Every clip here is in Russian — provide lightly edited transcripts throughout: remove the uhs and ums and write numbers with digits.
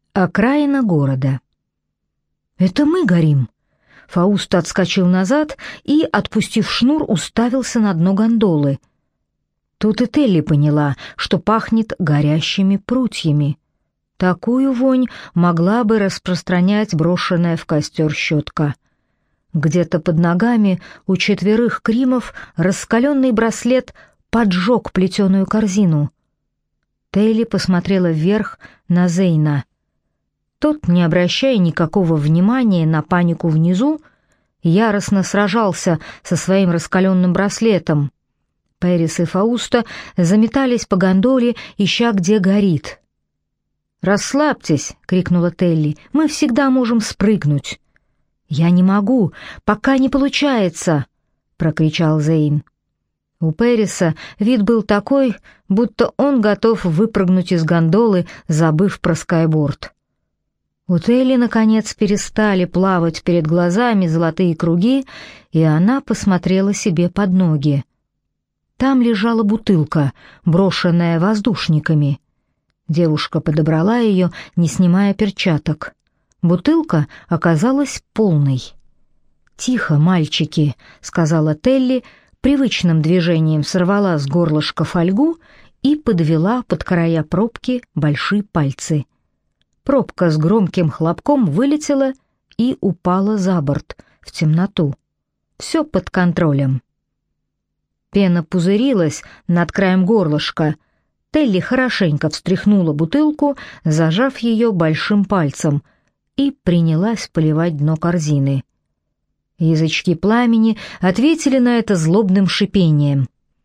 Окраина города. «Это мы горим!» Фауст отскочил назад и, отпустив шнур, уставился на дно гондолы. Тут и Телли поняла, что пахнет горящими прутьями. Такую вонь могла бы распространять брошенная в костер щетка. Где-то под ногами у 4 кримов раскаленный браслет поджег плетеную корзину. Телли посмотрела вверх на Зейна. Тот, не обращая никакого внимания на панику внизу, яростно сражался со своим раскаленным браслетом. Пэрис и Фауста заметались по гондоле, ища, где горит. «Расслабьтесь!» — крикнула Телли. «Мы всегда можем спрыгнуть!» «Я не могу! Пока не получается!» — прокричал Зейн. У Пэриса вид был такой, будто он готов выпрыгнуть из гондолы, забыв про скайборд. У Телли, наконец, перестали плавать перед глазами золотые круги, и она посмотрела себе под ноги. Там лежала бутылка, брошенная воздушниками. Девушка подобрала ее, не снимая перчаток. Бутылка оказалась полной. «Тихо, мальчики», — сказала Телли, привычным движением сорвала с горлышка фольгу и подвела под края пробки большие пальцы. Пробка с громким хлопком вылетела и упала за борт, в темноту. Все под контролем. Пена пузырилась над краем горлышка. Телли хорошенько встряхнула бутылку, зажав ее большим пальцем, и принялась поливать дно корзины. Язычки пламени ответили на это злобным шипением.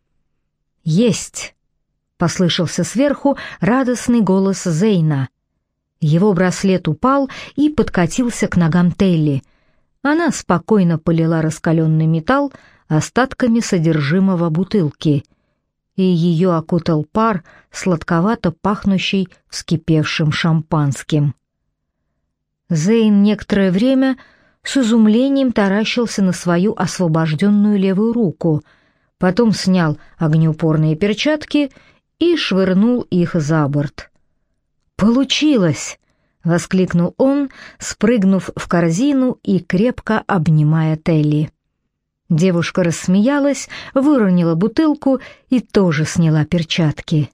«Есть!» — послышался сверху радостный голос Зейна. Его браслет упал и подкатился к ногам Телли. Она спокойно полила раскаленный металл остатками содержимого бутылки, и ее окутал пар, сладковато пахнущий вскипевшим шампанским. Зейн некоторое время с изумлением таращился на свою освобожденную левую руку, потом снял огнеупорные перчатки и швырнул их за борт. «Получилось!» — воскликнул он, спрыгнув в корзину и крепко обнимая Телли. Девушка рассмеялась, выронила бутылку и тоже сняла перчатки.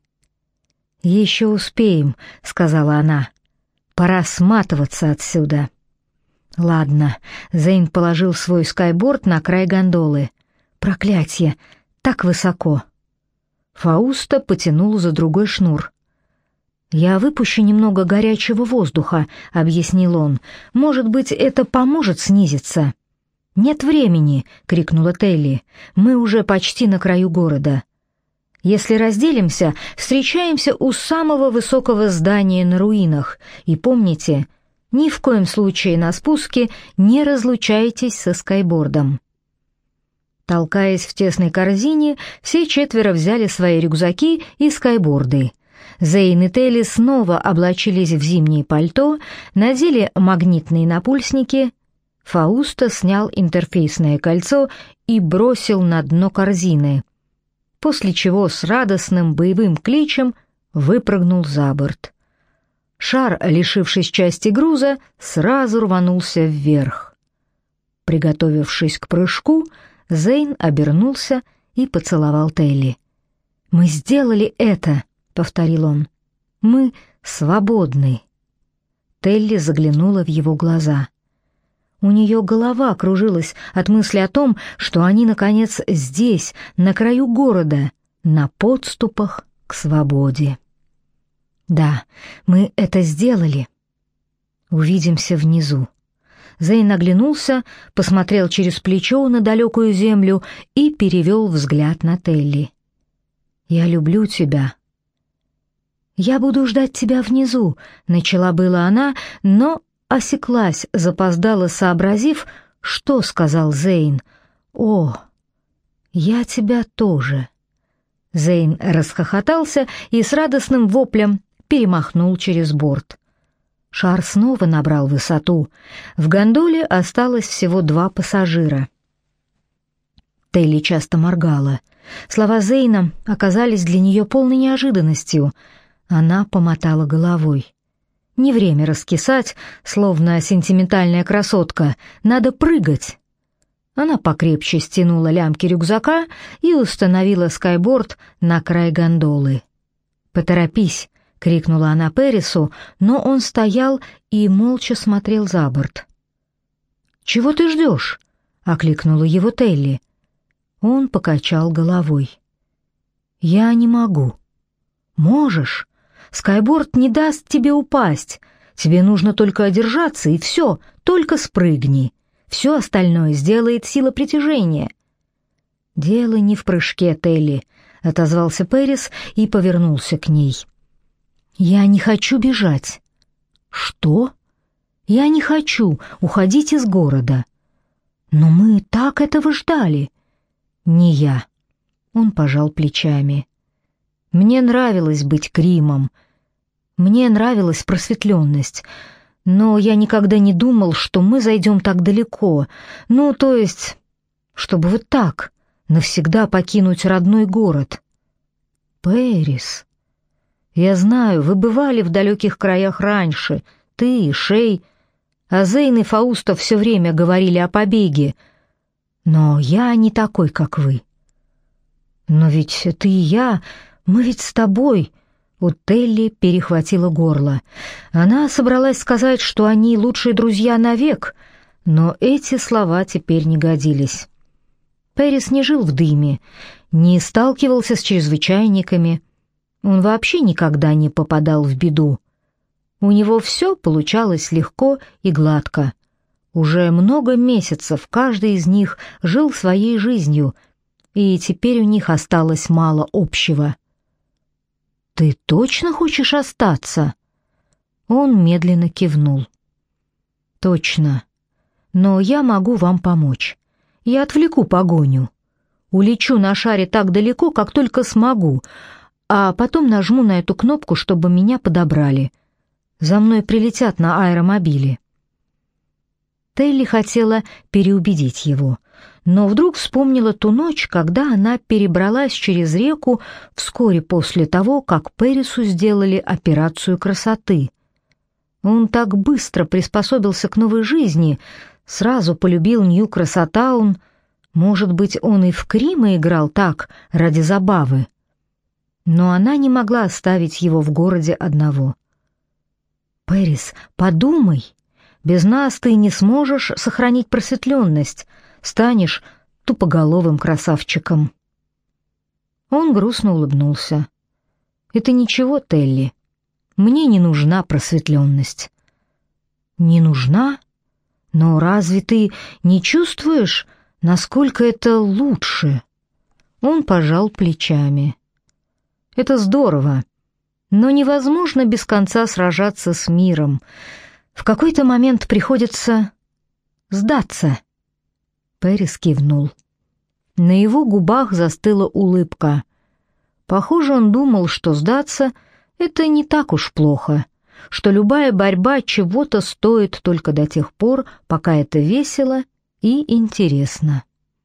«Еще успеем», — сказала она. «Пора сматываться отсюда». «Ладно», — Зейн положил свой скайборд на край гондолы. «Проклятье! Так высоко!» Фауста потянул за другой шнур. «Я выпущу немного горячего воздуха», — объяснил он. «Может быть, это поможет снизиться?» «Нет времени!» — крикнула Телли. «Мы уже почти на краю города. Если разделимся, встречаемся у самого высокого здания на руинах. И помните, ни в коем случае на спуске не разлучайтесь со скайбордом». Толкаясь в тесной корзине, все 4 взяли свои рюкзаки и скайборды. Зейн и Телли снова облачились в зимнее пальто, надели магнитные напульсники. Фауста снял интерфейсное кольцо и бросил на дно корзины, после чего с радостным боевым кличем выпрыгнул за борт. Шар, лишившись части груза, сразу рванулся вверх. Приготовившись к прыжку, Зейн обернулся и поцеловал Телли. «Мы сделали это!» — повторил он. «Мы свободны». Телли заглянула в его глаза. У нее голова кружилась от мысли о том, что они, наконец, здесь, на краю города, на подступах к свободе. «Да, мы это сделали. Увидимся внизу». Зейн оглянулся, посмотрел через плечо на далекую землю и перевел взгляд на Телли. «Я люблю тебя». «Я буду ждать тебя внизу», — начала была она, но осеклась, запоздала, сообразив, что сказал Зейн. «О, я тебя тоже». Зейн расхохотался и с радостным воплем перемахнул через борт. Шар снова набрал высоту. В гондоле осталось всего 2 пассажира. Телли часто моргала. Слова Зейна оказались для нее полной неожиданностью. Она помотала головой. Не время раскисать, словно сентиментальная красотка. Надо прыгать. Она покрепче стянула лямки рюкзака и установила скайборд на край гондолы. «Поторопись!» — крикнула она Пэрису, но он стоял и молча смотрел за борт. «Чего ты ждешь?» — окликнула его Телли. Он покачал головой. «Я не могу». «Можешь. Скайборд не даст тебе упасть. Тебе нужно только одержаться, и все, только спрыгни. Все остальное сделает сила притяжения». «Дело не в прыжке, Телли», — отозвался Пэрис и повернулся к ней. «Я не хочу бежать». «Что?» «Я не хочу уходить из города». «Но мы так этого ждали». «Не я». Он пожал плечами. «Мне нравилось быть Кримом. Мне нравилась просветленность. Но я никогда не думал, что мы зайдем так далеко. Ну, то есть, чтобы вот так, навсегда покинуть родной город». «Пэрис, я знаю, вы бывали в далеких краях раньше, ты и Шей, а Зейн и Фауста все время говорили о побеге. Но я не такой, как вы». «Но ведь ты и я, мы ведь с тобой...» У Телли перехватило горло. Она собралась сказать, что они лучшие друзья навек, но эти слова теперь не годились. Пэрис не жил в дыме, не сталкивался с чрезвычайниками. Он вообще никогда не попадал в беду. У него все получалось легко и гладко. Уже много месяцев каждый из них жил своей жизнью, и теперь у них осталось мало общего. «Ты точно хочешь остаться?» Он медленно кивнул. «Точно. Но я могу вам помочь. Я отвлеку погоню. Улечу на шаре так далеко, как только смогу, а потом нажму на эту кнопку, чтобы меня подобрали. За мной прилетят на аэромобиле». Телли хотела переубедить его, но вдруг вспомнила ту ночь, когда она перебралась через реку вскоре после того, как Пэрису сделали операцию красоты. Он так быстро приспособился к новой жизни, сразу полюбил Нью-Красотаун. Может быть, он и в Крима играл так, ради забавы. Но она не могла оставить его в городе одного. «Пэрис, подумай, без нас ты не сможешь сохранить просветленность, станешь тупоголовым красавчиком». Он грустно улыбнулся. «Это ничего, Телли, мне не нужна просветленность». «Не нужна? Но разве ты не чувствуешь, насколько это лучше?» Он пожал плечами. «Это здорово, но невозможно без конца сражаться с миром. В какой-то момент приходится сдаться». Пэрис кивнул. На его губах застыла улыбка. Похоже, он думал, что сдаться — это не так уж плохо, что любая борьба чего-то стоит только до тех пор, пока это весело и интересно.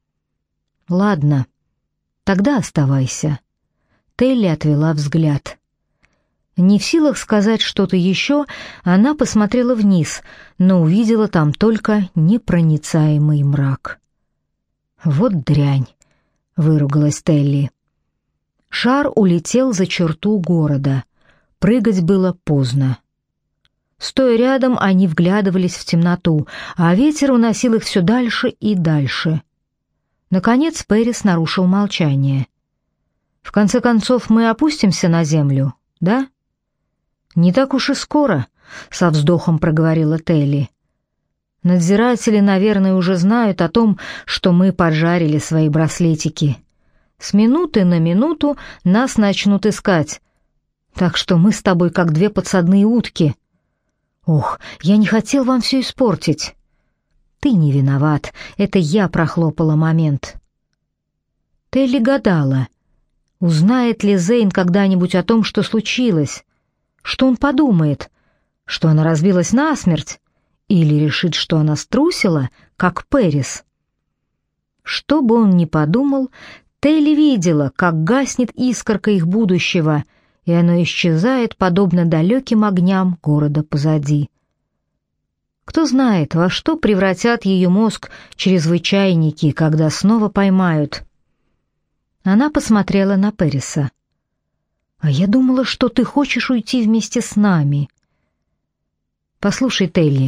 «Ладно, тогда оставайся». Телли отвела взгляд. Не в силах сказать что-то еще, она посмотрела вниз, но увидела там только непроницаемый мрак. «Вот дрянь», — выругалась Телли. Шар улетел за черту города. Прыгать было поздно. Стоя рядом, они вглядывались в темноту, а ветер уносил их все дальше и дальше. Наконец Пэрис нарушил молчание. «В конце концов, мы опустимся на землю, да?» «Не так уж и скоро», — со вздохом проговорила Телли. «Надзиратели, наверное, уже знают о том, что мы поджарили свои браслетики. С минуты на минуту нас начнут искать, так что мы с тобой как две подсадные утки. Ох, я не хотел вам все испортить». «Ты не виноват, это я прохлопала момент». Телли гадала, узнает ли Зейн когда-нибудь о том, что случилось. Что он подумает? Что она разбилась насмерть? Или решит, что она струсила, как Пэрис? Что бы он ни подумал, Телли видела, как гаснет искорка их будущего, и оно исчезает, подобно далеким огням города позади. Кто знает, во что превратят ее мозг чрезвычайники, когда снова поймают. Она посмотрела на Пэриса. «А я думала, что ты хочешь уйти вместе с нами». «Послушай, Телли,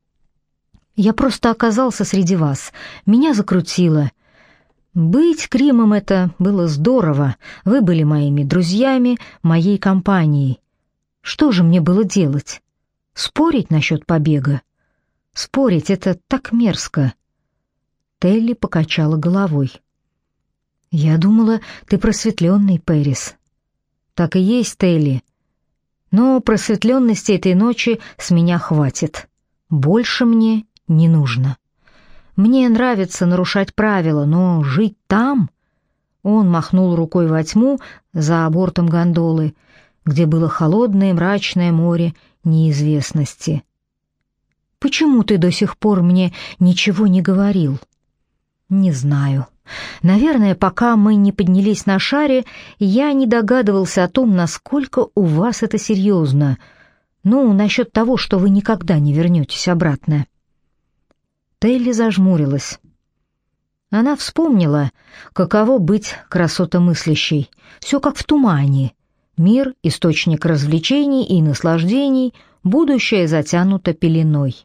я просто оказался среди вас. Меня закрутило. Быть Кримом — это было здорово. Вы были моими друзьями, моей компанией. Что же мне было делать? Спорить насчет побега? Спорить — это так мерзко». Телли покачала головой. «Я думала, ты просветленный, Пэрис». «Так и есть, Телли. Но просветленности этой ночи с меня хватит. Больше мне не нужно. Мне нравится нарушать правила, но жить там...» Он махнул рукой во тьму за бортом гондолы, где было холодное мрачное море неизвестности. «Почему ты до сих пор мне ничего не говорил?» «Не знаю. Наверное, пока мы не поднялись на шаре, я не догадывался о том, насколько у вас это серьезно. Ну, насчет того, что вы никогда не вернетесь обратно». Телли зажмурилась. Она вспомнила, каково быть красотомыслящей. Все как в тумане. Мир — источник развлечений и наслаждений, будущее затянуто пеленой.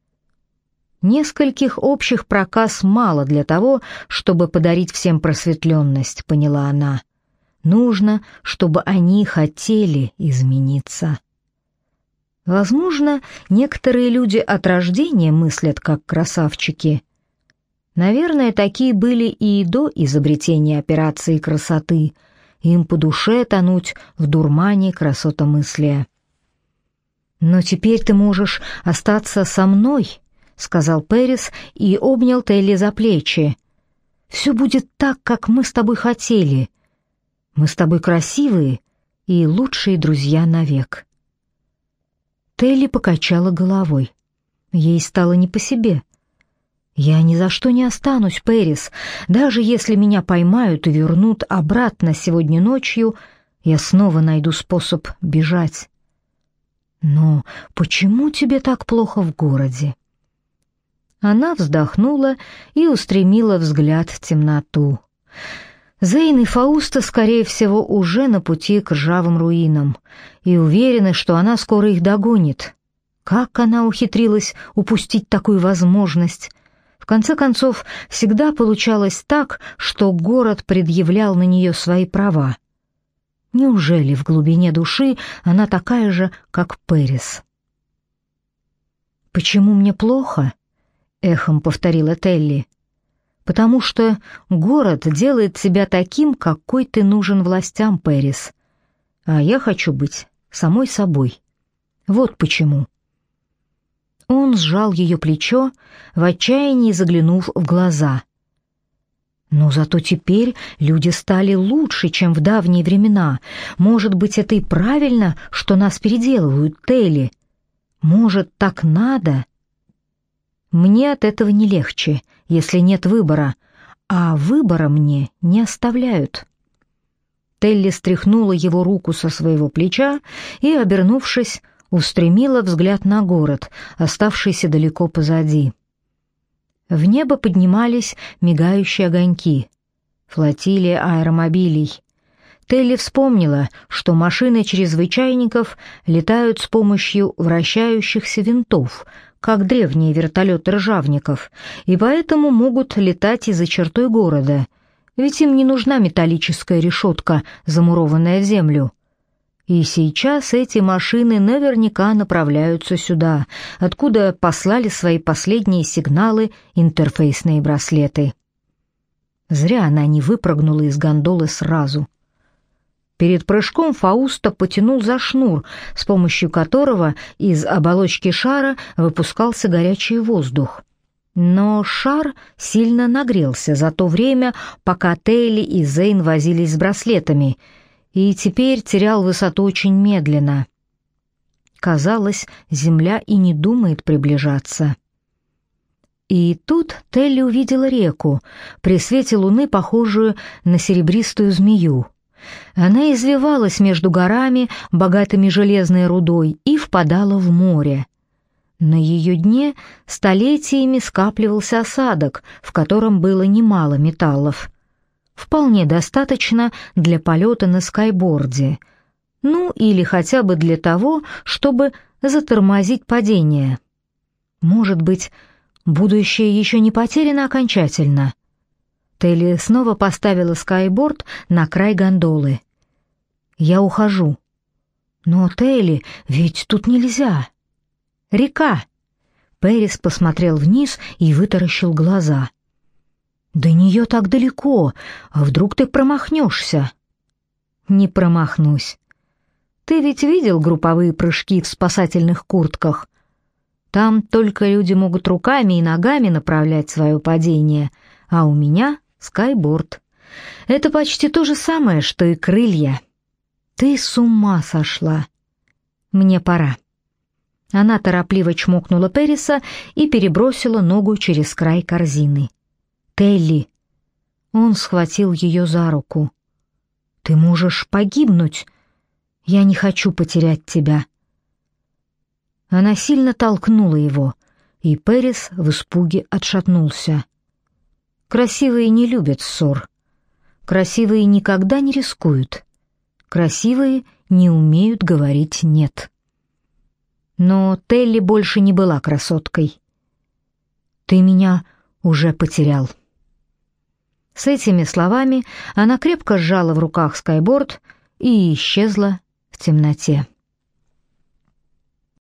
Нескольких общих проказ мало для того, чтобы подарить всем просветленность, поняла она. Нужно, чтобы они хотели измениться. Возможно, некоторые люди от рождения мыслят как красавчики. Наверное, такие были и до изобретения операции красоты. Им по душе тонуть в дурмане красотомыслия. «Но теперь ты можешь остаться со мной», — сказал Пэрис и обнял Телли за плечи. «Все будет так, как мы с тобой хотели. Мы с тобой красивые и лучшие друзья навек». Телли покачала головой. Ей стало не по себе. «Я ни за что не останусь, Пэрис. Даже если меня поймают и вернут обратно сегодня ночью, я снова найду способ бежать». «Но почему тебе так плохо в городе?» Она вздохнула и устремила взгляд в темноту. Зейн и Фауста, скорее всего, уже на пути к ржавым руинам и уверены, что она скоро их догонит. Как она ухитрилась упустить такую возможность? В конце концов, всегда получалось так, что город предъявлял на нее свои права. Неужели в глубине души она такая же, как Пэрис? «Почему мне плохо?» — эхом повторила Телли. «Потому что город делает тебя таким, какой ты нужен властям, Пэрис. А я хочу быть самой собой. Вот почему». Он сжал ее плечо, в отчаянии заглянув в глаза. «Но зато теперь люди стали лучше, чем в давние времена. Может быть, это и правильно, что нас переделывают, Телли? Может, так надо?» «Мне от этого не легче, если нет выбора, а выбора мне не оставляют». Телли стряхнула его руку со своего плеча и, обернувшись, устремила взгляд на город, оставшийся далеко позади. В небо поднимались мигающие огоньки. Флотилия аэромобилей. Телли вспомнила, что машины чрезвычайников летают с помощью вращающихся винтов, как древние вертолеты ржавников, и поэтому могут летать и за чертой города, ведь им не нужна металлическая решетка, замурованная в землю. И сейчас эти машины наверняка направляются сюда, откуда послали свои последние сигналы интерфейсные браслеты. Зря она не выпрыгнула из гондолы сразу. Перед прыжком Фауста потянул за шнур, с помощью которого из оболочки шара выпускался горячий воздух. Но шар сильно нагрелся за то время, пока Телли и Зейн возились с браслетами, и теперь терял высоту очень медленно. Казалось, земля и не думает приближаться. И тут Телли увидела реку, при свете луны похожую на серебристую змею. Она извивалась между горами, богатыми железной рудой, и впадала в море. На ее дне столетиями скапливался осадок, в котором было немало металлов. Вполне достаточно для полета на скайборде. Ну, или хотя бы для того, чтобы затормозить падение. Может быть, будущее еще не потеряно окончательно. Телли снова поставила скайборд на край гондолы. «Я ухожу». «Но, Телли, ведь тут нельзя». «Река!» Пэрис посмотрел вниз и вытаращил глаза. «До нее так далеко, а вдруг ты промахнешься?» «Не промахнусь. Ты ведь видел групповые прыжки в спасательных куртках? Там только люди могут руками и ногами направлять свое падение, а у меня скайборд. Это почти то же самое, что и крылья. Ты с ума сошла. Мне пора». Она торопливо чмокнула Пэриса и перебросила ногу через край корзины. «Телли!» Он схватил ее за руку. «Ты можешь погибнуть. Я не хочу потерять тебя». Она сильно толкнула его, и Пэрис в испуге отшатнулся. Красивые не любят ссор. Красивые никогда не рискуют. Красивые не умеют говорить «нет». Но Телли больше не была красоткой. «Ты меня уже потерял». С этими словами она крепко сжала в руках скайборд и исчезла в темноте.